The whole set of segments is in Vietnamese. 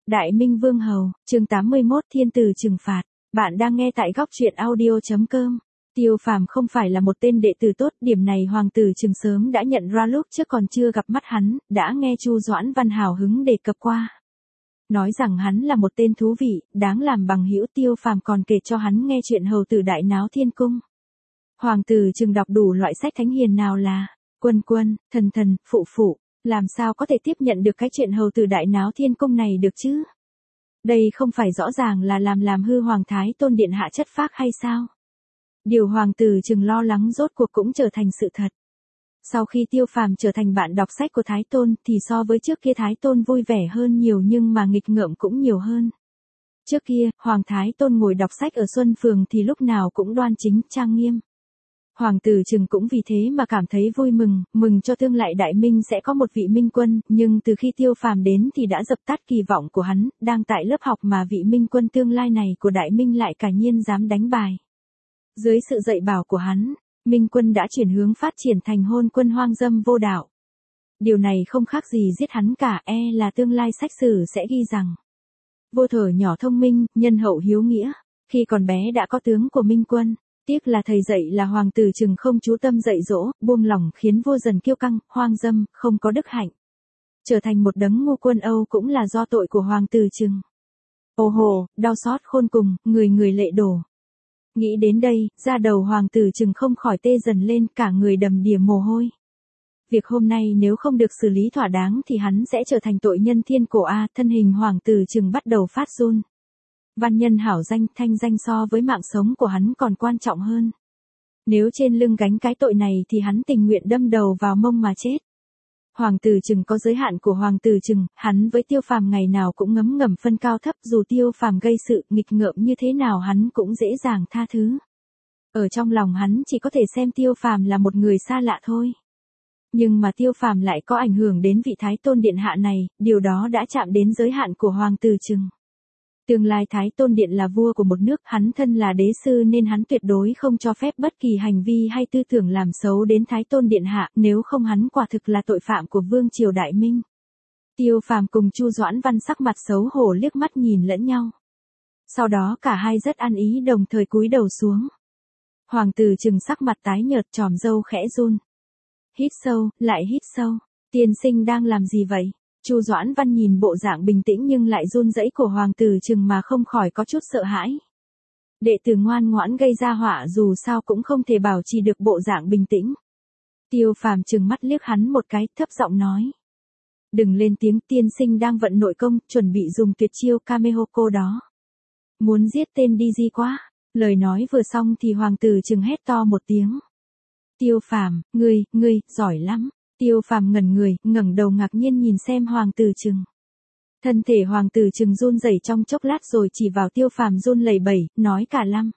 Đại Minh Vương Hầu, chương 81 Thiên Tử trừng phạt. Bạn đang nghe tại góc truyện audio.com. Tiêu Phàm không phải là một tên đệ tử tốt, điểm này Hoàng tử Trừng sớm đã nhận ra lúc trước còn chưa gặp mắt hắn, đã nghe Chu Doãn Văn hào hứng đề cập qua. Nói rằng hắn là một tên thú vị, đáng làm bằng hữu. Tiêu Phàm còn kể cho hắn nghe chuyện hầu tử đại náo thiên cung. Hoàng tử Trừng đọc đủ loại sách thánh hiền nào là quân quân, thần thần, phụ phụ, làm sao có thể tiếp nhận được cái chuyện hầu tử đại náo thiên cung này được chứ? Đây không phải rõ ràng là làm hư Hoàng Thái Tôn điện hạ chất phác hay sao? Điều Hoàng tử Trừng lo lắng rốt cuộc cũng trở thành sự thật. Sau khi Tiêu Phàm trở thành bạn đọc sách của Thái Tôn thì so với trước kia Thái Tôn vui vẻ hơn nhiều, nhưng mà nghịch ngợm cũng nhiều hơn. Trước kia, Hoàng Thái Tôn ngồi đọc sách ở Xuân Phường thì lúc nào cũng đoan chính, trang nghiêm. Hoàng tử Trừng cũng vì thế mà cảm thấy vui mừng cho tương lai Đại Minh sẽ có một vị minh quân, nhưng từ khi Tiêu Phàm đến thì đã dập tắt kỳ vọng của hắn, đang tại lớp học mà vị minh quân tương lai này của Đại Minh lại cả nhiên dám đánh bài. Dưới sự dạy bảo của hắn, minh quân đã chuyển hướng phát triển thành hôn quân hoang dâm vô đạo. Điều này không khác gì giết hắn cả, là tương lai sách sử sẽ ghi rằng vô thuở nhỏ thông minh, nhân hậu hiếu nghĩa, khi còn bé đã có tướng của minh quân. Tiếc là thầy dạy là Hoàng tử Trừng không chú tâm dạy dỗ, buông lỏng khiến vua dần kiêu căng, hoang dâm, không có đức hạnh. Trở thành một đấng ngu quân Âu cũng là do tội của Hoàng tử Trừng. Ồ hồ, đau xót khôn cùng, người lệ đổ. Nghĩ đến đây, da đầu Hoàng tử Trừng không khỏi tê dần lên, cả người đầm đìa mồ hôi. Việc hôm nay nếu không được xử lý thỏa đáng thì hắn sẽ trở thành tội nhân thiên cổ a. Thân hình Hoàng tử Trừng bắt đầu phát run. Văn nhân hảo danh, thanh danh so với mạng sống của hắn còn quan trọng hơn. Nếu trên lưng gánh cái tội này thì hắn tình nguyện đâm đầu vào mông mà chết. Hoàng tử Trừng có giới hạn của Hoàng tử Trừng, hắn với Tiêu Phàm ngày nào cũng ngấm ngầm phân cao thấp, dù Tiêu Phàm gây sự nghịch ngợm như thế nào hắn cũng dễ dàng tha thứ. Ở trong lòng hắn chỉ có thể xem Tiêu Phàm là một người xa lạ thôi. Nhưng mà Tiêu Phàm lại có ảnh hưởng đến vị Thái Tôn điện hạ này, điều đó đã chạm đến giới hạn của Hoàng tử Trừng. Tương lai Thái Tôn điện là vua của một nước, hắn thân là đế sư nên hắn tuyệt đối không cho phép bất kỳ hành vi hay tư tưởng làm xấu đến Thái Tôn điện hạ, nếu không hắn quả thực là tội phạm của vương triều Đại Minh. Tiêu Phàm cùng Chu Doãn Văn sắc mặt xấu hổ liếc mắt nhìn lẫn nhau. Sau đó cả hai rất ăn ý đồng thời cúi đầu xuống. Hoàng tử Trừng sắc mặt tái nhợt, tròm râu khẽ run. Hít sâu, lại hít sâu. Tiên sinh đang làm gì vậy? Chu Doãn Văn nhìn bộ dạng bình tĩnh nhưng lại run rẩy của Hoàng tử Trừng mà không khỏi có chút sợ hãi. Đệ tử ngoan ngoãn gây ra họa dù sao cũng không thể bảo trì được bộ dạng bình tĩnh. Tiêu Phàm trừng mắt liếc hắn một cái, thấp giọng nói. Đừng lên tiếng, tiên sinh đang vận nội công, chuẩn bị dùng tuyệt chiêu Kamehoko đó. Muốn giết tên đi di quá. Lời nói vừa xong thì Hoàng tử Trừng hét to một tiếng. Tiêu Phàm, ngươi, giỏi lắm. Tiêu Phàm ngẩn người, ngẩng đầu ngạc nhiên nhìn xem Hoàng tử Trừng. Thân thể Hoàng tử Trừng run rẩy trong chốc lát rồi chỉ vào Tiêu Phàm run lẩy bẩy, nói cả lăm.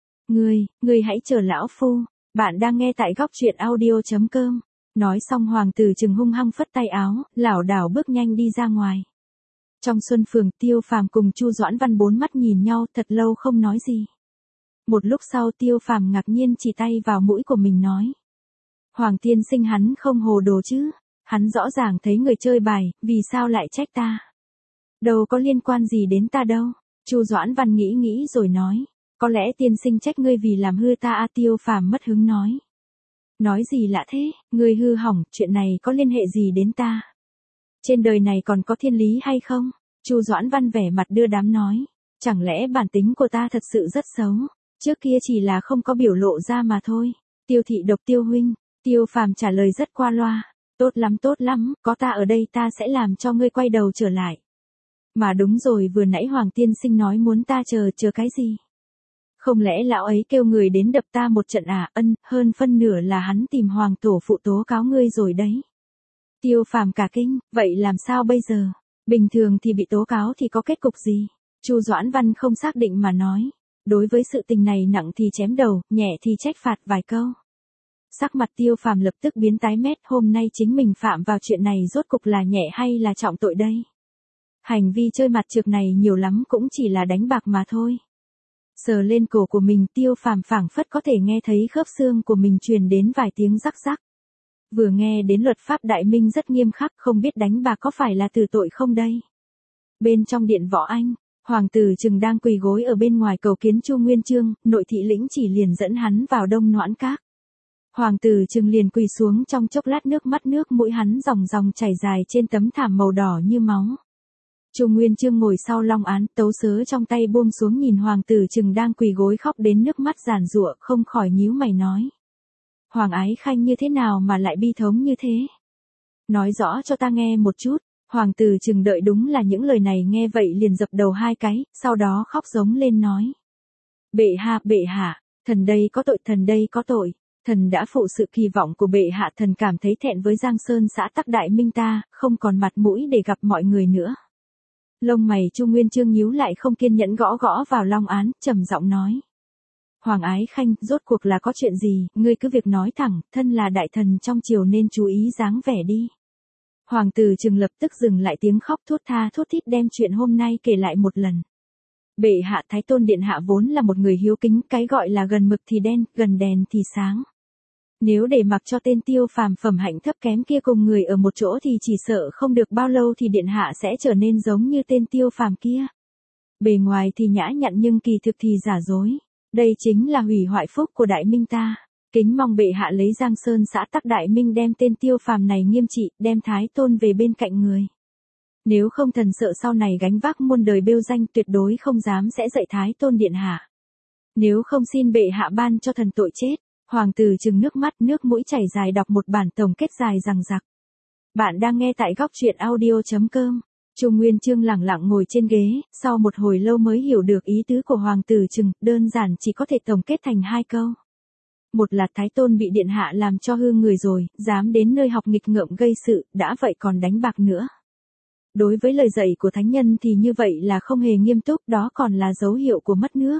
Ngươi hãy chờ lão phu, bạn đang nghe tại góc truyện audio.com. Nói xong Hoàng tử Trừng hung hăng phất tay áo, lảo đảo bước nhanh đi ra ngoài. Trong Xuân Phường, Tiêu Phàm cùng Chu Doãn Văn bốn mắt nhìn nhau thật lâu không nói gì. Một lúc sau Tiêu Phàm ngạc nhiên chỉ tay vào mũi của mình nói. Hoàng tiên sinh hắn không hồ đồ chứ, hắn rõ ràng thấy người chơi bài, vì sao lại trách ta? Đâu có liên quan gì đến ta đâu. Chu Doãn Văn nghĩ rồi nói, có lẽ tiên sinh trách ngươi vì làm hư ta a. Tiêu Phàm mất hứng nói. Nói gì lạ thế, ngươi hư hỏng, chuyện này có liên hệ gì đến ta? Trên đời này còn có thiên lý hay không? Chu Doãn Văn vẻ mặt đưa đám nói, chẳng lẽ bản tính của ta thật sự rất xấu, trước kia chỉ là không có biểu lộ ra mà thôi. Tiêu thị độc Tiêu huynh. Tiêu Phàm trả lời rất qua loa, tốt lắm, có ta ở đây ta sẽ làm cho ngươi quay đầu trở lại. Mà đúng rồi, vừa nãy Hoàng tiên sinh nói muốn ta chờ cái gì? Không lẽ lão ấy kêu người đến đập ta một trận à? Hơn phân nửa là hắn tìm Hoàng tổ phụ tố cáo ngươi rồi đấy. Tiêu Phàm cả kinh, vậy làm sao bây giờ? Bình thường thì bị tố cáo thì có kết cục gì? Chu Doãn Văn không xác định mà nói, đối với sự tình này nặng thì chém đầu, nhẹ thì trách phạt vài câu. Sắc mặt Tiêu Phàm lập tức biến tái mét, hôm nay chính mình phạm vào chuyện này rốt cục là nhẹ hay là trọng tội đây? Hành vi chơi mặt trược này nhiều lắm cũng chỉ là đánh bạc mà thôi. Sờ lên cổ của mình, Tiêu Phàm phảng phất có thể nghe thấy khớp xương của mình truyền đến vài tiếng rắc rắc. Vừa nghe đến luật pháp Đại Minh rất nghiêm khắc, không biết đánh bạc có phải là tử tội không đây? Bên trong điện Võ Anh, Hoàng tử Trừng đang quỳ gối ở bên ngoài cầu kiến Chu Nguyên Chương, nội thị lĩnh chỉ liền dẫn hắn vào Đông Noãn Các. Hoàng tử Trừng liền quỳ xuống, trong chốc lát nước mắt nước mũi hắn ròng ròng chảy dài trên tấm thảm màu đỏ như máu. Chu Nguyên Chương ngồi sau long án, tấu sớ trong tay buông xuống nhìn Hoàng tử Trừng đang quỳ gối khóc đến nước mắt giàn giụa, không khỏi nhíu mày nói: Hoàng ái khanh như thế nào mà lại bi thống như thế? Nói rõ cho ta nghe một chút. Hoàng tử Trừng đợi đúng là những lời này, nghe vậy liền dập đầu hai cái, sau đó khóc giống lên nói: bệ hạ, thần đây có tội, thần đây có tội. Thần đã phụ sự kỳ vọng của bệ hạ, thần cảm thấy thẹn với Giang Sơn xã Tắc Đại Minh ta, không còn mặt mũi để gặp mọi người nữa. Lông mày Chu Nguyên Chương nhíu lại, không kiên nhẫn gõ gõ vào long án, trầm giọng nói: Hoàng ái khanh, rốt cuộc là có chuyện gì, ngươi cứ việc nói thẳng, thân là đại thần trong triều nên chú ý dáng vẻ đi. Hoàng tử Trừng lập tức dừng lại tiếng khóc thút tha thút thít, đem chuyện hôm nay kể lại một lần. Bệ hạ, Thái Tôn điện hạ vốn là một người hiếu kính, cái gọi là gần mực thì đen, gần đèn thì sáng. Nếu để mặc cho tên Tiêu Phàm phẩm hạnh thấp kém kia cùng người ở một chỗ thì chỉ sợ không được bao lâu thì điện hạ sẽ trở nên giống như tên Tiêu Phàm kia. Bề ngoài thì nhã nhặn nhưng kỳ thực thì giả dối. Đây chính là hủy hoại phúc của Đại Minh ta. Kính mong bệ hạ lấy Giang Sơn xã Tắc Đại Minh đem tên Tiêu Phàm này nghiêm trị, đem Thái Tôn về bên cạnh người. Nếu không thần sợ sau này gánh vác muôn đời bêu danh, tuyệt đối không dám sẽ dạy Thái Tôn điện hạ. Nếu không xin bệ hạ ban cho thần tội chết. Hoàng tử Trừng nước mắt nước mũi chảy dài đọc một bản tổng kết dài dằng dặc. Bạn đang nghe tại góc truyện audio.com. Chu Nguyên Chương lẳng lặng ngồi trên ghế, sau một hồi lâu mới hiểu được ý tứ của Hoàng tử Trừng, đơn giản chỉ có thể tổng kết thành hai câu. Một là Thái Tôn bị điện hạ làm cho hư người rồi, dám đến nơi học nghịch ngợm gây sự, đã vậy còn đánh bạc nữa. Đối với lời dạy của thánh nhân thì như vậy là không hề nghiêm túc, đó còn là dấu hiệu của mất nước.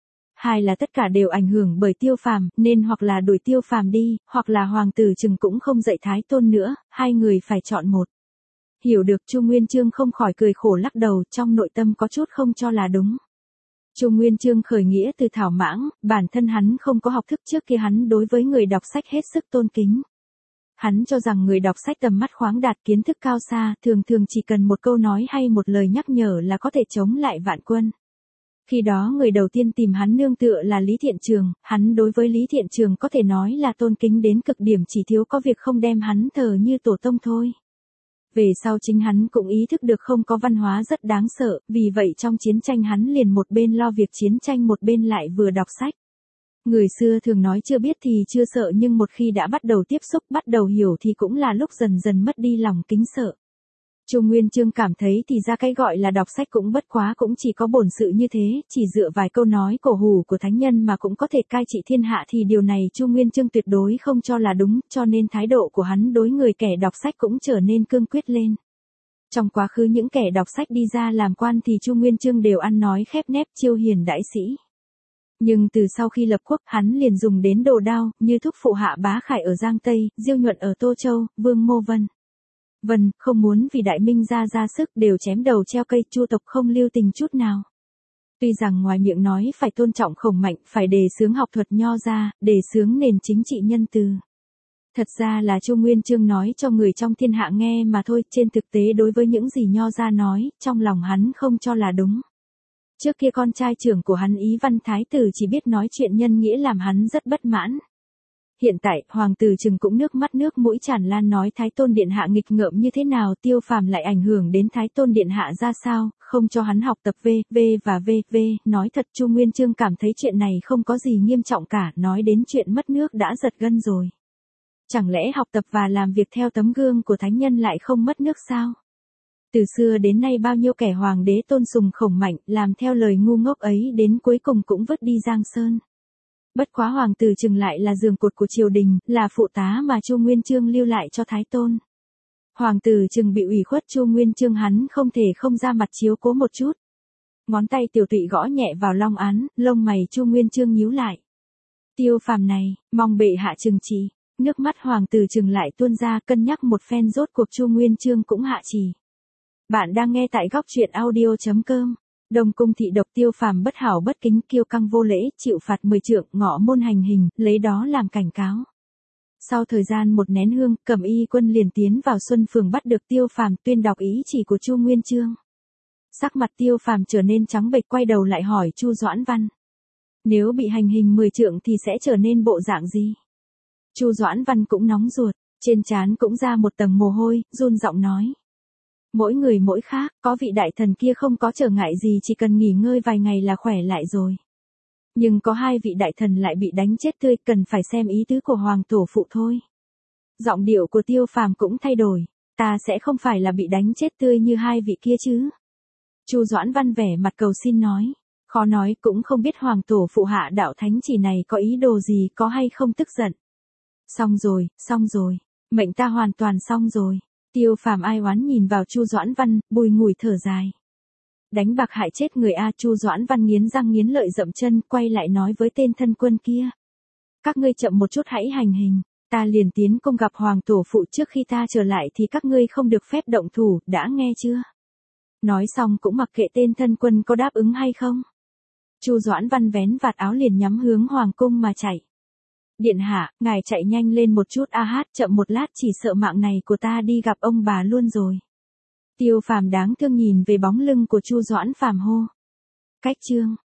Hai là tất cả đều ảnh hưởng bởi Tiêu Phàm, nên hoặc là đuổi Tiêu Phàm đi, hoặc là Hoàng tử Trừng cũng không dạy Thái Tôn nữa, hai người phải chọn một. Hiểu được, Chu Nguyên Chương không khỏi cười khổ lắc đầu, trong nội tâm có chút không cho là đúng. Chu Nguyên Chương khởi nghĩa từ thảo mãng, bản thân hắn không có học thức, trước kia hắn đối với người đọc sách hết sức tôn kính. Hắn cho rằng người đọc sách tầm mắt khoáng đạt, kiến thức cao xa, thường thường chỉ cần một câu nói hay một lời nhắc nhở là có thể chống lại vạn quân. Khi đó người đầu tiên tìm hắn nương tựa là Lý Thiện Trường, hắn đối với Lý Thiện Trường có thể nói là tôn kính đến cực điểm, chỉ thiếu có việc không đem hắn thờ như tổ tông thôi. Về sau chính hắn cũng ý thức được không có văn hóa rất đáng sợ, vì vậy trong chiến tranh hắn liền một bên lo việc chiến tranh một bên lại vừa đọc sách. Người xưa thường nói chưa biết thì chưa sợ, nhưng một khi đã bắt đầu tiếp xúc, bắt đầu hiểu thì cũng là lúc dần dần mất đi lòng kính sợ. Chu Nguyên Chương cảm thấy thì ra cái gọi là đọc sách cũng bất quá cũng chỉ có bổn sự như thế, chỉ dựa vài câu nói cổ hủ của thánh nhân mà cũng có thể cai trị thiên hạ thì điều này Chu Nguyên Chương tuyệt đối không cho là đúng, cho nên thái độ của hắn đối người kẻ đọc sách cũng trở nên cương quyết lên. Trong quá khứ những kẻ đọc sách đi ra làm quan thì Chu Nguyên Chương đều ăn nói khép nép, chiêu hiền đãi sĩ. Nhưng từ sau khi lập quốc, hắn liền dùng đến đồ đao, như thúc phụ Hạ Bá Khải ở Giang Tây, Diêu Nhuận ở Tô Châu, Vương Mô Vân, không muốn vì Đại Minh ra sức, đều chém đầu treo cây, Chu tộc không lưu tình chút nào. Tuy rằng ngoài miệng nói phải tôn trọng Khổng Mạnh, phải đề xướng học thuật nho gia, đề xướng nền chính trị nhân từ. Thật ra là Chu Nguyên Chương nói cho người trong thiên hạ nghe mà thôi, trên thực tế đối với những gì nho gia nói, trong lòng hắn không cho là đúng. Trước kia con trai trưởng của hắn Ý Văn Thái Tử chỉ biết nói chuyện nhân nghĩa làm hắn rất bất mãn. Hiện tại, Hoàng tử Trừng cũng nước mắt nước mũi tràn lan nói Thái Tôn điện hạ nghịch ngợm như thế nào, Tiêu Phàm lại ảnh hưởng đến Thái Tôn điện hạ ra sao, không cho hắn học tập v. Nói thật Chu Nguyên Chương cảm thấy chuyện này không có gì nghiêm trọng cả, nói đến chuyện mất nước đã giật gân rồi. Chẳng lẽ học tập và làm việc theo tấm gương của thánh nhân lại không mất nước sao? Từ xưa đến nay bao nhiêu kẻ hoàng đế tôn sùng Khổng Mạnh, làm theo lời ngu ngốc ấy đến cuối cùng cũng vứt đi Giang Sơn. Bất quá Hoàng tử Trừng lại là giường cột của triều đình, là phụ tá mà Chu Nguyên Chương lưu lại cho Thái Tôn. Hoàng tử Trừng bị ủy khuất, Chu Nguyên Chương hắn không thể không ra mặt chiếu cố một chút. Ngón tay tiểu tụy gõ nhẹ vào long án, lông mày Chu Nguyên Chương nhíu lại. Tiêu Phàm này, mong bệ hạ trừng trị. Nước mắt Hoàng tử Trừng lại tuôn ra, cân nhắc một phen rốt cuộc Chu Nguyên Chương cũng hạ chỉ. Bạn đang nghe tại góc truyện audio.com. Đông cung thị độc, Tiêu Phàm bất hảo bất kính, kiêu căng vô lễ, chịu phạt 10 trượng, ngọ môn hành hình, lấy đó làm cảnh cáo. Sau thời gian một nén hương, Cẩm Y quân liền tiến vào Xuân Phường bắt được Tiêu Phàm, tuyên đọc ý chỉ của Chu Nguyên Chương. Sắc mặt Tiêu Phàm trở nên trắng bệch, quay đầu lại hỏi Chu Doãn Văn. Nếu bị hành hình 10 trượng thì sẽ trở nên bộ dạng gì? Chu Doãn Văn cũng nóng ruột, trên trán cũng ra một tầng mồ hôi, run giọng nói. Mỗi người mỗi khác, có vị đại thần kia không có trở ngại gì, chỉ cần nghỉ ngơi vài ngày là khỏe lại rồi. Nhưng có 2 vị đại thần lại bị đánh chết tươi, cần phải xem ý tứ của hoàng tổ phụ thôi. Giọng điệu của Tiêu Phàm cũng thay đổi, ta sẽ không phải là bị đánh chết tươi như 2 vị kia chứ? Chu Doãn Văn vẻ mặt cầu xin nói, khó nói, cũng không biết hoàng tổ phụ hạ đạo thánh chỉ này có ý đồ gì, có hay không tức giận. Xong rồi, mệnh ta hoàn toàn xong rồi. Tiêu Phàm ai oán nhìn vào Chu Doãn Văn, bùi ngùi thở dài. Đánh bạc hại chết người a. Chu Doãn Văn nghiến răng nghiến lợi dậm chân, quay lại nói với tên thân quân kia. Các ngươi chậm một chút hãy hành hình, ta liền tiến công gặp hoàng tổ phụ, trước khi ta trở lại thì các ngươi không được phép động thủ, đã nghe chưa? Nói xong cũng mặc kệ tên thân quân có đáp ứng hay không. Chu Doãn Văn vén vạt áo liền nhắm hướng hoàng cung mà chạy. Điện hạ, ngài chạy nhanh lên một chút a hát, chậm một lát chỉ sợ mạng này của ta đi gặp ông bà luôn rồi. Tiêu Phàm đáng thương nhìn về bóng lưng của Chu Doãn Phàm hô. Cách chương